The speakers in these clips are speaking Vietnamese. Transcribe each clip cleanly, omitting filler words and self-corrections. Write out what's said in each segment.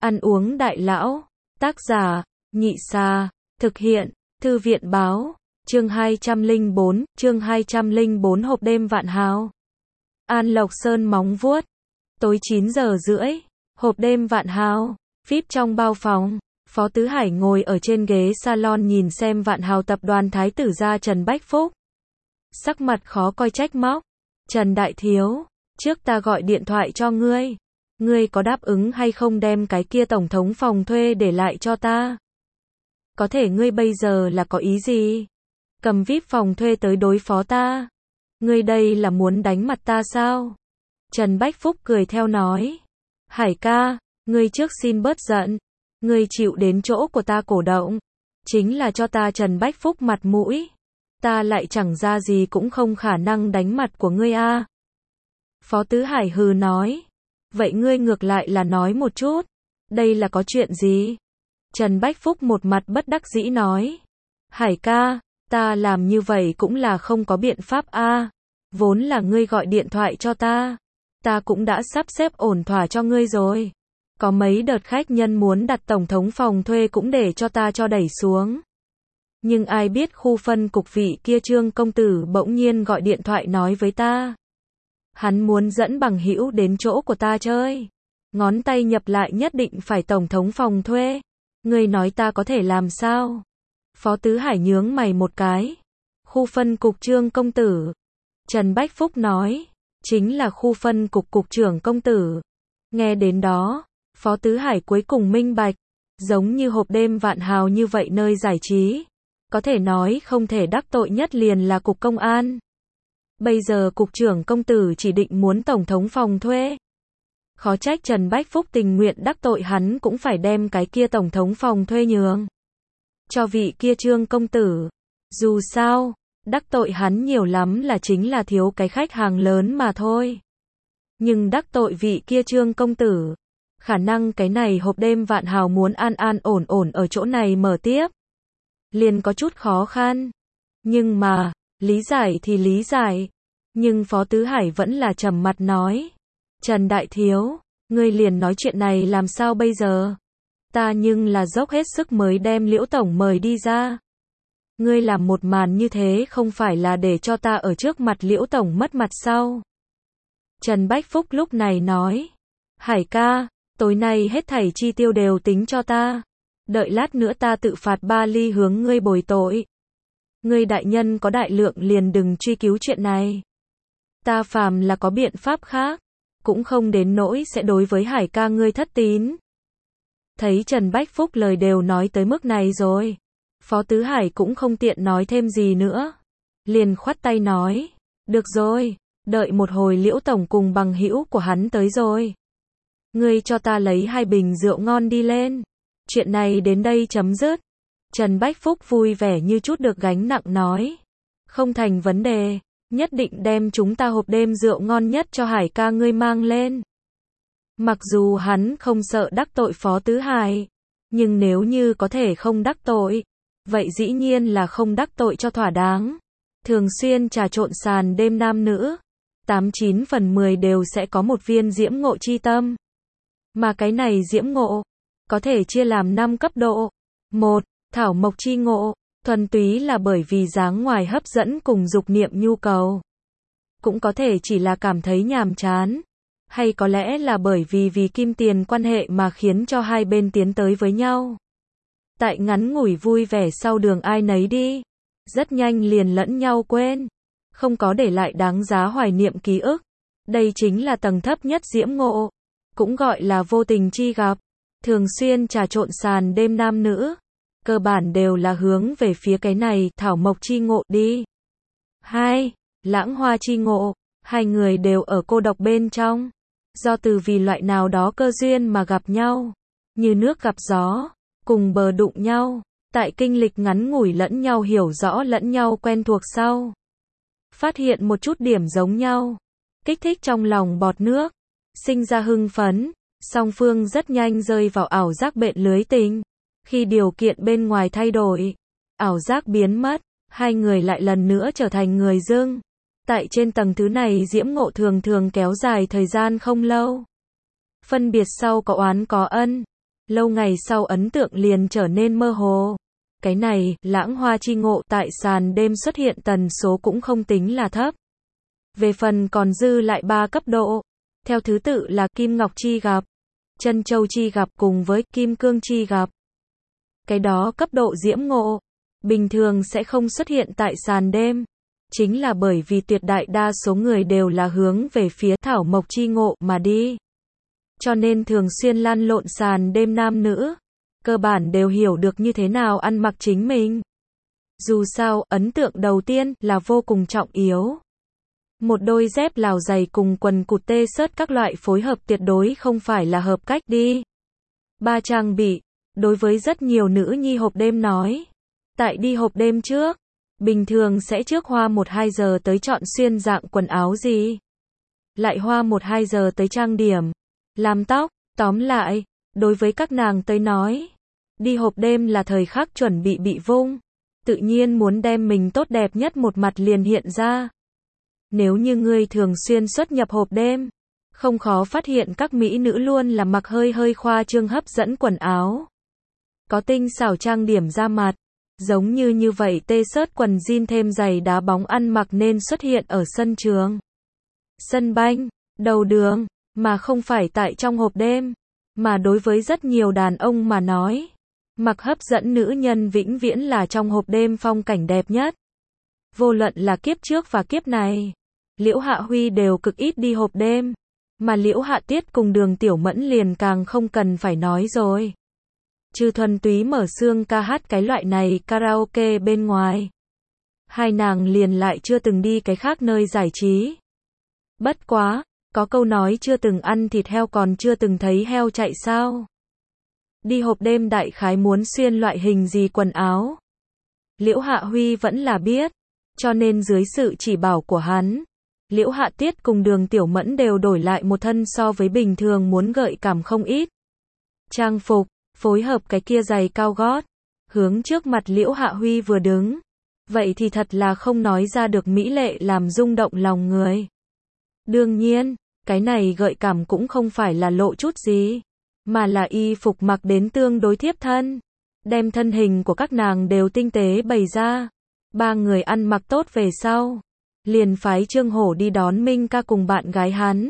Ăn uống đại lão. Tác giả, Nhị Xa. Thực hiện, Thư viện báo. Chương 204 hộp đêm vạn hào. An Lộc Sơn móng vuốt. Tối 9 giờ rưỡi. Hộp đêm vạn hào. VIP trong bao phòng. Phó Tứ Hải ngồi ở trên ghế salon nhìn xem vạn hào tập đoàn thái tử gia Trần Bách Phúc. Sắc mặt khó coi trách móc. Trần Đại Thiếu, trước ta gọi điện thoại cho ngươi. Ngươi có đáp ứng hay không đem cái kia tổng thống phòng thuê để lại cho ta? Có thể ngươi bây giờ là có ý gì? Cầm VIP phòng thuê tới đối phó ta? Ngươi đây là muốn đánh mặt ta sao? Trần Bách Phúc cười theo nói. Hải ca, ngươi trước xin bớt giận. Ngươi chịu đến chỗ của ta cổ động. Chính là cho ta Trần Bách Phúc mặt mũi. Ta lại chẳng ra gì cũng không khả năng đánh mặt của ngươi a. Phó Tứ Hải hừ nói. Vậy ngươi ngược lại là nói một chút. Đây là có chuyện gì? Trần Bách Phúc một mặt bất đắc dĩ nói. Hải ca, ta làm như vậy cũng là không có biện pháp a. Vốn là ngươi gọi điện thoại cho ta. Ta cũng đã sắp xếp ổn thỏa cho ngươi rồi. Có mấy đợt khách nhân muốn đặt tổng thống phòng thuê cũng để cho ta cho đẩy xuống. Nhưng ai biết khu phân cục vị kia Trương công tử bỗng nhiên gọi điện thoại nói với ta. Hắn muốn dẫn bằng hữu đến chỗ của ta chơi. Ngón tay nhập lại nhất định phải tổng thống phòng thuê. Ngươi nói ta có thể làm sao? Phó Tứ Hải nhướng mày một cái. Khu phân cục Trương công tử. Trần Bách Phúc nói. Chính là khu phân cục cục trưởng công tử. Nghe đến đó, Phó Tứ Hải cuối cùng minh bạch. Giống như hộp đêm vạn hào như vậy nơi giải trí. Có thể nói không thể đắc tội nhất liền là cục công an. Bây giờ cục trưởng công tử chỉ định muốn tổng thống phòng thuê. Khó trách Trần Bách Phúc tình nguyện đắc tội hắn cũng phải đem cái kia tổng thống phòng thuê nhường cho vị kia Trương công tử. Dù sao, đắc tội hắn nhiều lắm là chính là thiếu cái khách hàng lớn mà thôi. Nhưng đắc tội vị kia Trương công tử, khả năng cái này hộp đêm vạn hào muốn an an ổn ổn ở chỗ này mở tiếp. Liền có chút khó khăn. Nhưng mà, lý giải thì lý giải. Nhưng Phó Tứ Hải vẫn là trầm mặt nói. Trần Đại Thiếu, ngươi liền nói chuyện này làm sao bây giờ? Ta nhưng là dốc hết sức mới đem Liễu Tổng mời đi ra. Ngươi làm một màn như thế không phải là để cho ta ở trước mặt Liễu Tổng mất mặt sao? Trần Bách Phúc lúc này nói. Hải ca, tối nay hết thảy chi tiêu đều tính cho ta. Đợi lát nữa ta tự phạt 3 ly hướng ngươi bồi tội. Ngươi đại nhân có đại lượng liền đừng truy cứu chuyện này. Ta phàm là có biện pháp khác, cũng không đến nỗi sẽ đối với Hải ca ngươi thất tín. Thấy Trần Bách Phúc lời đều nói tới mức này rồi. Phó Tứ Hải cũng không tiện nói thêm gì nữa. Liền khoát tay nói. Được rồi, đợi một hồi Liễu Tổng cùng bằng hữu của hắn tới rồi. Ngươi cho ta lấy 2 bình rượu ngon đi lên. Chuyện này đến đây chấm dứt. Trần Bách Phúc vui vẻ như chút được gánh nặng nói. Không thành vấn đề, nhất định đem chúng ta hộp đêm rượu ngon nhất cho Hải ca ngươi mang lên. Mặc dù hắn không sợ đắc tội Phó Tứ Hải, nhưng nếu như có thể không đắc tội, vậy dĩ nhiên là không đắc tội cho thỏa đáng. Thường xuyên trà trộn sàn đêm nam nữ, 89 phần 10 đều sẽ có một viên diễm ngộ chi tâm. Mà cái này diễm ngộ có thể chia làm 5 cấp độ. 1. Thảo mộc chi ngộ, thuần túy là bởi vì dáng ngoài hấp dẫn cùng dục niệm nhu cầu. Cũng có thể chỉ là cảm thấy nhàm chán, hay có lẽ là bởi vì kim tiền quan hệ mà khiến cho hai bên tiến tới với nhau. Tại ngắn ngủi vui vẻ sau đường ai nấy đi, rất nhanh liền lẫn nhau quên, không có để lại đáng giá hoài niệm ký ức. Đây chính là tầng thấp nhất diễm ngộ, cũng gọi là vô tình chi gặp. Thường xuyên trà trộn sàn đêm nam nữ, cơ bản đều là hướng về phía cái này thảo mộc chi ngộ đi. 2. Lãng hoa chi ngộ, hai người đều ở cô độc bên trong, do từ vì loại nào đó cơ duyên mà gặp nhau, như nước gặp gió, cùng bờ đụng nhau, tại kinh lịch ngắn ngủi lẫn nhau hiểu rõ lẫn nhau quen thuộc sau. Phát hiện một chút điểm giống nhau, kích thích trong lòng bọt nước, sinh ra hưng phấn. Song phương rất nhanh rơi vào ảo giác bện lưới tình. Khi điều kiện bên ngoài thay đổi, ảo giác biến mất, hai người lại lần nữa trở thành người dưng. Tại trên tầng thứ này diễm ngộ thường thường kéo dài thời gian không lâu. Phân biệt sau có oán có ân, Lâu ngày sau ấn tượng liền trở nên mơ hồ. Cái này, lãng hoa chi ngộ tại sàn đêm xuất hiện tần số cũng không tính là thấp. Về phần còn dư lại 3 cấp độ. Theo thứ tự là kim ngọc chi gặp, chân châu chi gặp cùng với kim cương chi gặp. Cái đó cấp độ diễm ngộ, bình thường sẽ không xuất hiện tại sàn đêm. Chính là bởi vì tuyệt đại đa số người đều là hướng về phía thảo mộc chi ngộ mà đi. Cho nên thường xuyên lăn lộn sàn đêm nam nữ, cơ bản đều hiểu được như thế nào ăn mặc chính mình. Dù sao, ấn tượng đầu tiên là vô cùng trọng yếu. Một đôi dép lào dày cùng quần cụt tê xớt các loại phối hợp tuyệt đối không phải là hợp cách đi. 3 trang bị, đối với rất nhiều nữ nhi hộp đêm nói. Tại đi hộp đêm trước, bình thường sẽ trước hoa 1-2 giờ tới chọn xuyên dạng quần áo gì. Lại hoa 1-2 giờ tới trang điểm, làm tóc, tóm lại, đối với các nàng tới nói. Đi hộp đêm là thời khắc chuẩn bị vung. Tự nhiên muốn đem mình tốt đẹp nhất một mặt liền hiện ra. Nếu như ngươi thường xuyên xuất nhập hộp đêm, không khó phát hiện các mỹ nữ luôn là mặc hơi khoa trương hấp dẫn quần áo. Có tinh xảo trang điểm da mặt, giống như vậy tê xớt quần jean thêm giày đá bóng ăn mặc nên xuất hiện ở sân trường, sân banh, đầu đường, mà không phải tại trong hộp đêm. Mà đối với rất nhiều đàn ông mà nói, mặc hấp dẫn nữ nhân vĩnh viễn là trong hộp đêm phong cảnh đẹp nhất. Vô luận là kiếp trước và kiếp này, Liễu Hạ Huy đều cực ít đi hộp đêm, mà Liễu Hạ Tiết cùng Đường Tiểu Mẫn liền càng không cần phải nói rồi. Trừ thuần túy mở xương ca hát cái loại này karaoke bên ngoài, hai nàng liền lại chưa từng đi cái khác nơi giải trí. Bất quá, có câu nói chưa từng ăn thịt heo còn chưa từng thấy heo chạy sao. Đi hộp đêm đại khái muốn xuyên loại hình gì quần áo, Liễu Hạ Huy vẫn là biết, cho nên dưới sự chỉ bảo của hắn, Liễu Hạ Tiết cùng Đường Tiểu Mẫn đều đổi lại một thân so với bình thường muốn gợi cảm không ít. Trang phục, phối hợp cái kia giày cao gót, hướng trước mặt Liễu Hạ Huy vừa đứng. Vậy thì thật là không nói ra được mỹ lệ làm rung động lòng người. Đương nhiên, cái này gợi cảm cũng không phải là lộ chút gì, mà là y phục mặc đến tương đối thiếp thân, đem thân hình của các nàng đều tinh tế bày ra. 3 người ăn mặc tốt về sau, liền phái Trương Hổ đi đón Minh ca cùng bạn gái hắn.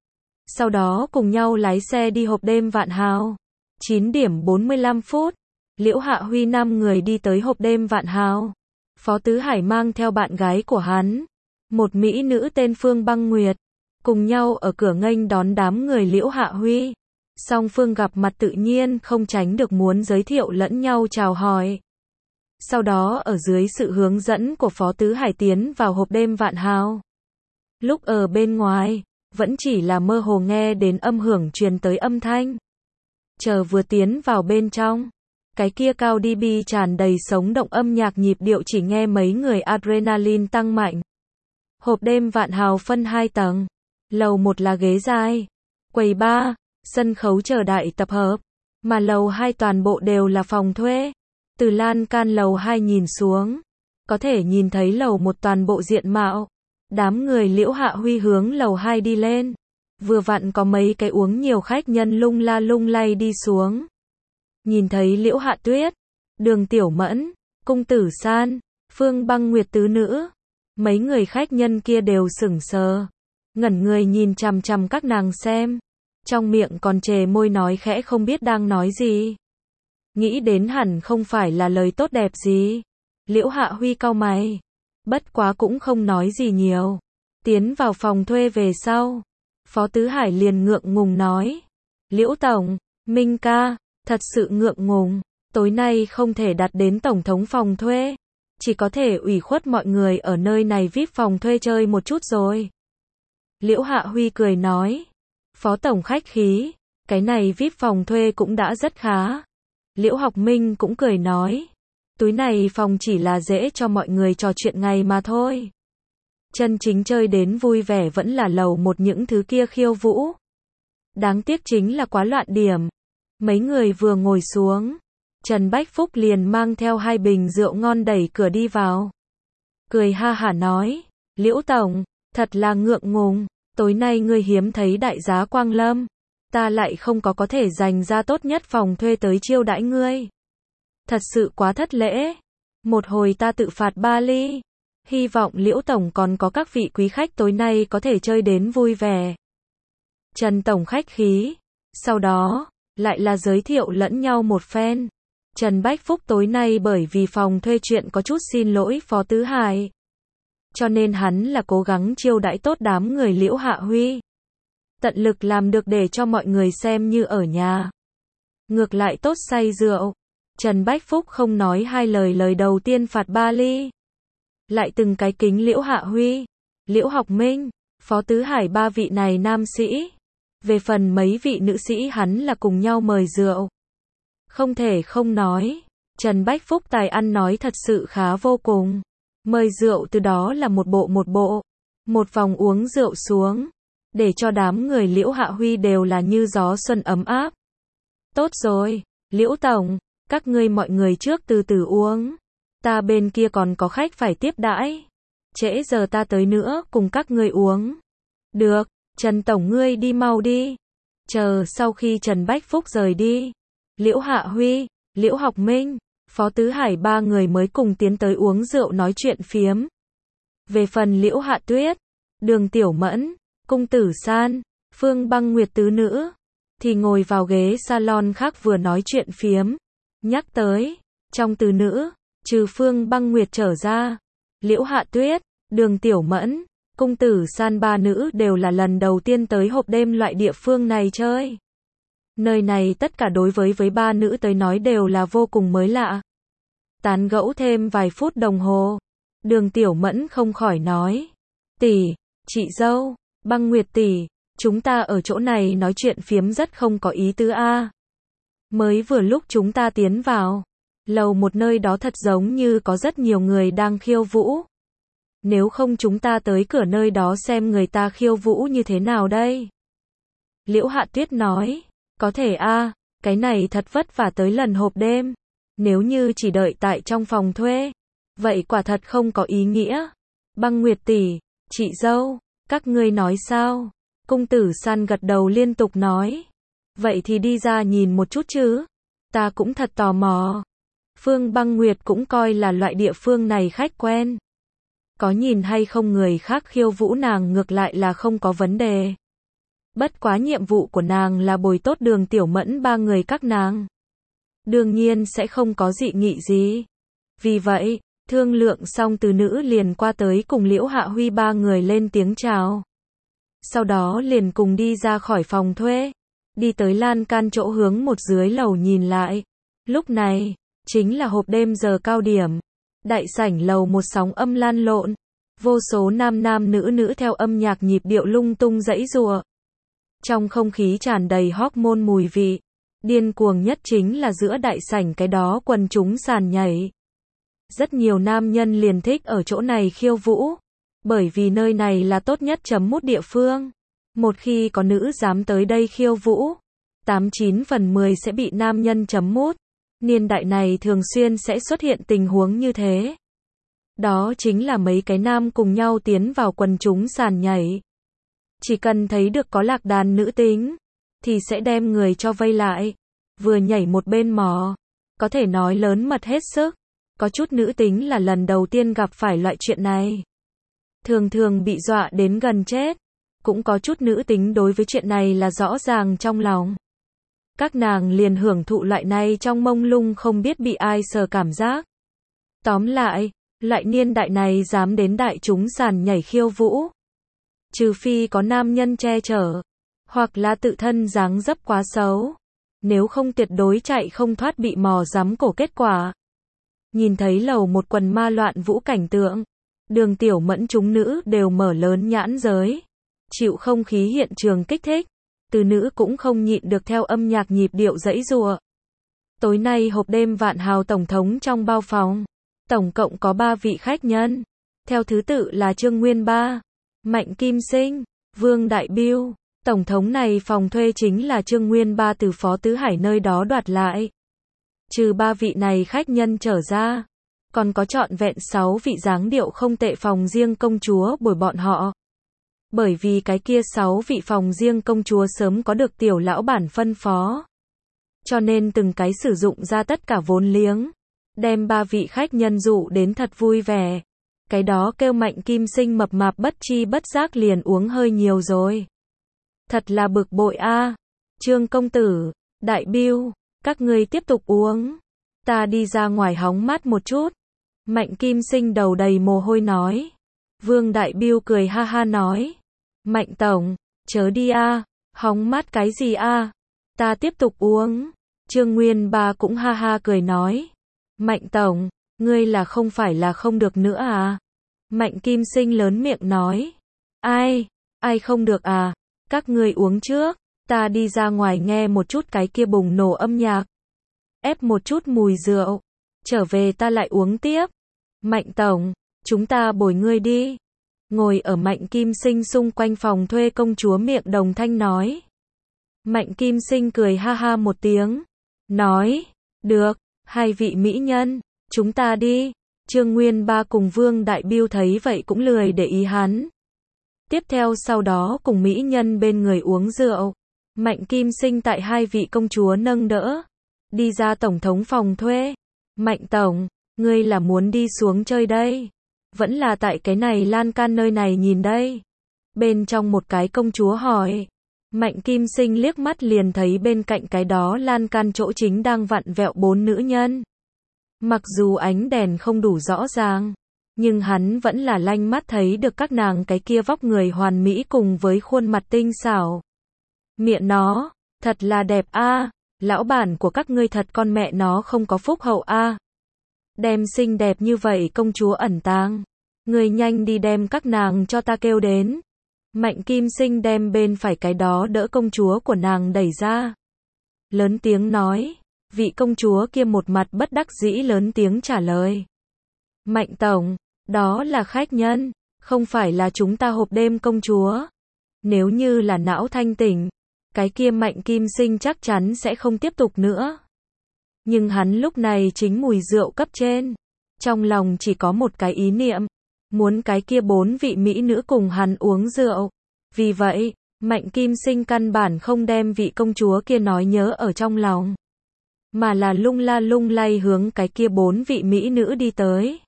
Sau đó cùng nhau lái xe đi hộp đêm Vạn Hào. 9 điểm 45 phút, Liễu Hạ Huy 5 người đi tới hộp đêm Vạn Hào. Phó Tứ Hải mang theo bạn gái của hắn, một mỹ nữ tên Phương Băng Nguyệt, cùng nhau ở cửa nghênh đón đám người Liễu Hạ Huy. Song phương gặp mặt tự nhiên không tránh được muốn giới thiệu lẫn nhau chào hỏi. Sau đó ở dưới sự hướng dẫn của Phó Tứ Hải tiến vào hộp đêm Vạn Hào. Lúc ở bên ngoài, vẫn chỉ là mơ hồ nghe đến âm hưởng truyền tới âm thanh. Chờ vừa tiến vào bên trong, cái kia cao dB tràn đầy sống động âm nhạc nhịp điệu chỉ nghe mấy người adrenaline tăng mạnh. Hộp đêm Vạn Hào phân 2 tầng. Lầu 1 là ghế dài, quầy bar, sân khấu chờ đại tập hợp, mà lầu 2 toàn bộ đều là phòng thuê. Từ lan can lầu 2 nhìn xuống, có thể nhìn thấy lầu 1 toàn bộ diện mạo. Đám người Liễu Hạ Huy hướng lầu 2 đi lên. Vừa vặn có mấy cái uống nhiều khách nhân lung la lung lay đi xuống. Nhìn thấy Liễu Hạ Tuyết, Đường Tiểu Mẫn, Cung Tử San, Phương Băng Nguyệt tứ nữ. Mấy người khách nhân kia đều sững sờ, ngẩn người nhìn chằm chằm các nàng xem. Trong miệng còn chề môi nói khẽ không biết đang nói gì. Nghĩ đến hẳn không phải là lời tốt đẹp gì. Liễu Hạ Huy cau mày, bất quá cũng không nói gì nhiều. Tiến vào phòng thuê về sau, Phó Tứ Hải liền ngượng ngùng nói. Liễu Tổng, Minh ca, thật sự ngượng ngùng, tối nay không thể đặt đến Tổng thống phòng thuê. Chỉ có thể ủy khuất mọi người ở nơi này VIP phòng thuê chơi một chút rồi. Liễu Hạ Huy cười nói. Phó Tổng khách khí, cái này VIP phòng thuê cũng đã rất khá. Liễu Học Minh cũng cười nói. Túi này phòng chỉ là dễ cho mọi người trò chuyện ngày mà thôi. Chân chính chơi đến vui vẻ vẫn là lầu 1 những thứ kia khiêu vũ. Đáng tiếc chính là quá loạn điểm. Mấy người vừa ngồi xuống, Trần Bách Phúc liền mang theo 2 bình rượu ngon đẩy cửa đi vào. Cười ha hả nói, Liễu Tổng, thật là ngượng ngùng, tối nay ngươi hiếm thấy đại giá Quang Lâm. ta lại không có thể dành ra tốt nhất phòng thuê tới chiêu đãi ngươi. Thật sự quá thất lễ. Một hồi ta tự phạt 3 ly. Hy vọng Liễu Tổng còn có các vị quý khách tối nay có thể chơi đến vui vẻ. Trần Tổng khách khí. Sau đó, lại là giới thiệu lẫn nhau một phen. Trần Bách Phúc tối nay bởi vì phòng thuê chuyện có chút xin lỗi Phó Tứ Hải. Cho nên hắn là cố gắng chiêu đãi tốt đám người Liễu Hạ Huy. Tận lực làm được để cho mọi người xem như ở nhà. Ngược lại tốt say rượu. Trần Bách Phúc không nói hai lời, lời đầu tiên phạt 3 ly. Lại từng cái kính Liễu Hạ Huy, Liễu Học Minh, Phó Tứ Hải 3 vị này nam sĩ. Về phần mấy vị nữ sĩ hắn là cùng nhau mời rượu. Không thể không nói, Trần Bách Phúc tài ăn nói thật sự khá vô cùng. Mời rượu từ đó là một bộ. Một vòng uống rượu xuống. Để cho đám người Liễu Hạ Huy đều là như gió xuân ấm áp. Tốt rồi, Liễu Tổng, các ngươi mọi người trước từ từ uống. Ta bên kia còn có khách phải tiếp đãi. Trễ giờ ta tới nữa cùng các ngươi uống. Được, Trần Tổng ngươi đi mau đi. Chờ sau khi Trần Bách Phúc rời đi, Liễu Hạ Huy, Liễu Học Minh, Phó Tứ Hải 3 người mới cùng tiến tới uống rượu nói chuyện phiếm. Về phần Liễu Hạ Tuyết, Đường Tiểu Mẫn, Cung Tử San, Phương Băng Nguyệt tứ nữ, thì ngồi vào ghế salon khác vừa nói chuyện phiếm. Nhắc tới, trong tứ nữ, trừ Phương Băng Nguyệt trở ra, Liễu Hạ Tuyết, Đường Tiểu Mẫn, Cung Tử San 3 nữ đều là lần đầu tiên tới hộp đêm loại địa phương này chơi. Nơi này tất cả đối với 3 nữ tới nói đều là vô cùng mới lạ. Tán gẫu thêm vài phút đồng hồ, Đường Tiểu Mẫn không khỏi nói: "Tỷ, chị dâu, Băng Nguyệt tỷ, chúng ta ở chỗ này nói chuyện phiếm rất không có ý tứ a. Mới vừa lúc chúng ta tiến vào lầu một nơi đó thật giống như có rất nhiều người đang khiêu vũ. Nếu không chúng ta tới cửa nơi đó xem người ta khiêu vũ như thế nào đây?" Liễu Hạ Tuyết nói: "Có thể a, cái này thật vất vả tới lần hộp đêm. Nếu như chỉ đợi tại trong phòng thuê, vậy quả thật không có ý nghĩa." Băng Nguyệt tỷ, chị dâu, các ngươi nói sao? Cung Tử San gật đầu liên tục nói: "Vậy thì đi ra nhìn một chút chứ. Ta cũng thật tò mò." Phương Băng Nguyệt cũng coi là loại địa phương này khách quen. Có nhìn hay không người khác khiêu vũ nàng ngược lại là không có vấn đề. Bất quá nhiệm vụ của nàng là bồi tốt Đường Tiểu Mẫn 3 người các nàng. Đương nhiên sẽ không có dị nghị gì. Vì vậy, thương lượng xong từ nữ liền qua tới cùng Liễu Hạ Huy 3 người lên tiếng chào. Sau đó liền cùng đi ra khỏi phòng thuê. Đi tới lan can chỗ hướng một dưới lầu nhìn lại. Lúc này, chính là hộp đêm giờ cao điểm. Đại sảnh lầu một sóng âm lan lộn. Vô số nam nam nữ nữ theo âm nhạc nhịp điệu lung tung giãy giụa. Trong không khí tràn đầy hormone mùi vị. Điên cuồng nhất chính là giữa đại sảnh cái đó quần chúng sàn nhảy. Rất nhiều nam nhân liền thích ở chỗ này khiêu vũ. Bởi vì nơi này là tốt nhất chấm mút địa phương. Một khi có nữ dám tới đây khiêu vũ, 89 phần 10 sẽ bị nam nhân chấm mút. Niên đại này thường xuyên sẽ xuất hiện tình huống như thế. Đó chính là mấy cái nam cùng nhau tiến vào quần chúng sàn nhảy. Chỉ cần thấy được có lạc đàn nữ tính, thì sẽ đem người cho vây lại. Vừa nhảy một bên mò. Có thể nói lớn mật hết sức. Có chút nữ tính là lần đầu tiên gặp phải loại chuyện này. Thường thường bị dọa đến gần chết. Cũng có chút nữ tính đối với chuyện này là rõ ràng trong lòng. Các nàng liền hưởng thụ loại này trong mông lung không biết bị ai sờ cảm giác. Tóm lại, loại niên đại này dám đến đại chúng sàn nhảy khiêu vũ. Trừ phi có nam nhân che chở. Hoặc là tự thân dáng dấp quá xấu. Nếu không tuyệt đối chạy không thoát bị mò giám cổ kết quả. Nhìn thấy lầu một quần ma loạn vũ cảnh tượng. Đường Tiểu Mẫn chúng nữ đều mở lớn nhãn giới. Chịu không khí hiện trường kích thích. Từ nữ cũng không nhịn được theo âm nhạc nhịp điệu giãy giụa. Tối nay hộp đêm Vạn Hào tổng thống trong bao phòng. Tổng cộng có 3 vị khách nhân. Theo thứ tự là Trương Nguyên Ba, Mạnh Kim Sinh, Vương Đại Biêu. Tổng thống này phòng thuê chính là Trương Nguyên Ba từ Phó Tứ Hải nơi đó đoạt lại. Trừ 3 vị này khách nhân trở ra, còn có trọn vẹn 6 vị dáng điệu không tệ phòng riêng công chúa bồi bọn họ. Bởi vì cái kia 6 vị phòng riêng công chúa sớm có được tiểu lão bản phân phó. Cho nên từng cái sử dụng ra tất cả vốn liếng. Đem 3 vị khách nhân dụ đến thật vui vẻ. Cái đó kêu Mạnh Kim Sinh mập mạp bất chi bất giác liền uống hơi nhiều rồi. Thật là bực bội a. Trương công tử, Đại Bưu, các ngươi tiếp tục uống. Ta đi ra ngoài hóng mát một chút. Mạnh Kim Sinh đầu đầy mồ hôi nói. Vương Đại Bưu cười ha ha nói. Mạnh tổng, chớ đi a, hóng mát cái gì a? Ta tiếp tục uống. Trương Nguyên Ba cũng ha ha cười nói. Mạnh tổng, ngươi là không phải là không được nữa à? Mạnh Kim Sinh lớn miệng nói. Ai không được à? Các ngươi uống trước, ta đi ra ngoài nghe một chút cái kia bùng nổ âm nhạc. Ép một chút mùi rượu, trở về ta lại uống tiếp. Mạnh tổng, chúng ta bồi ngươi đi. Ngồi ở Mạnh Kim Sinh xung quanh phòng thuê công chúa miệng đồng thanh nói. Mạnh Kim Sinh cười ha ha một tiếng. Nói, được, 2 vị mỹ nhân, chúng ta đi. Trương Nguyên Ba cùng Vương Đại Bưu thấy vậy cũng lười để ý hắn. Tiếp theo sau đó cùng mỹ nhân bên người uống rượu. Mạnh Kim Sinh tại 2 vị công chúa nâng đỡ. Đi ra tổng thống phòng thuê. Mạnh tổng, ngươi là muốn đi xuống chơi đây? Vẫn là tại cái này lan can nơi này nhìn đây? Bên trong một cái công chúa hỏi. Mạnh Kim Sinh liếc mắt liền thấy bên cạnh cái đó lan can chỗ chính đang vặn vẹo 4 nữ nhân. Mặc dù ánh đèn không đủ rõ ràng, nhưng hắn vẫn là lanh mắt thấy được các nàng cái kia vóc người hoàn mỹ cùng với khuôn mặt tinh xảo. Miệng nó, thật là đẹp a, lão bản của các ngươi thật con mẹ nó không có phúc hậu a. Đem xinh đẹp như vậy công chúa ẩn tàng, ngươi nhanh đi đem các nàng cho ta kêu đến. Mạnh Kim Sinh đem bên phải cái đó đỡ công chúa của nàng đẩy ra. Lớn tiếng nói, vị công chúa kia một mặt bất đắc dĩ lớn tiếng trả lời. Mạnh tổng, đó là khách nhân, không phải là chúng ta hộp đêm công chúa. Nếu như là não thanh tỉnh, cái kia Mạnh Kim Sinh chắc chắn sẽ không tiếp tục nữa. Nhưng hắn lúc này chính mùi rượu cấp trên. Trong lòng chỉ có một cái ý niệm. Muốn cái kia 4 vị mỹ nữ cùng hắn uống rượu. Vì vậy, Mạnh Kim Sinh căn bản không đem vị công chúa kia nói nhớ ở trong lòng. Mà là lung la lung lay hướng cái kia 4 vị mỹ nữ đi tới.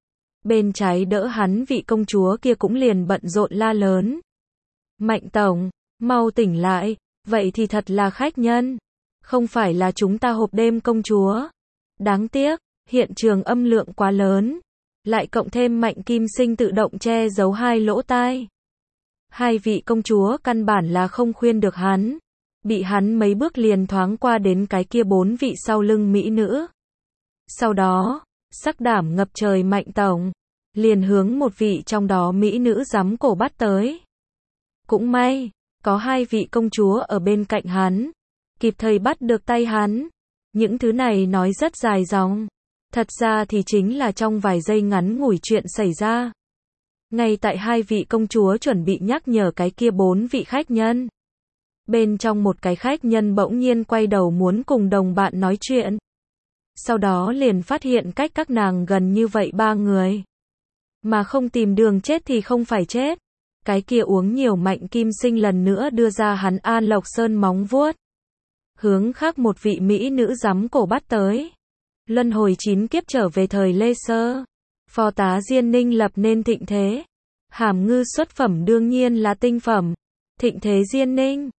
Bên trái đỡ hắn vị công chúa kia cũng liền bận rộn la lớn. Mạnh tổng, mau tỉnh lại, vậy thì thật là khách nhân. Không phải là chúng ta hộp đêm công chúa. Đáng tiếc, hiện trường âm lượng quá lớn. Lại cộng thêm Mạnh Kim Sinh tự động che giấu 2 lỗ tai. 2 vị công chúa căn bản là không khuyên được hắn. Bị hắn mấy bước liền thoáng qua đến cái kia 4 vị sau lưng mỹ nữ. Sau đó, sắc đảm ngập trời Mạnh tổng, liền hướng một vị trong đó mỹ nữ giắm cổ bắt tới. Cũng may, có 2 vị công chúa ở bên cạnh hắn, kịp thời bắt được tay hắn. Những thứ này nói rất dài dòng. Thật ra thì chính là trong vài giây ngắn ngủi chuyện xảy ra. Ngay tại 2 vị công chúa chuẩn bị nhắc nhở cái kia 4 vị khách nhân. Bên trong một cái khách nhân bỗng nhiên quay đầu muốn cùng đồng bạn nói chuyện. Sau đó liền phát hiện cách các nàng gần như vậy 3 người. Mà không tìm đường chết thì không phải chết. Cái kia uống nhiều Mạnh Kim Sinh lần nữa đưa ra hắn An Lộc Sơn móng vuốt. Hướng khác một vị mỹ nữ giắm cổ bắt tới. Luân hồi 9 kiếp trở về thời Lê Sơ. Phó tá Diên Ninh lập nên thịnh thế. Hàm ngư xuất phẩm đương nhiên là tinh phẩm. Thịnh thế Diên Ninh.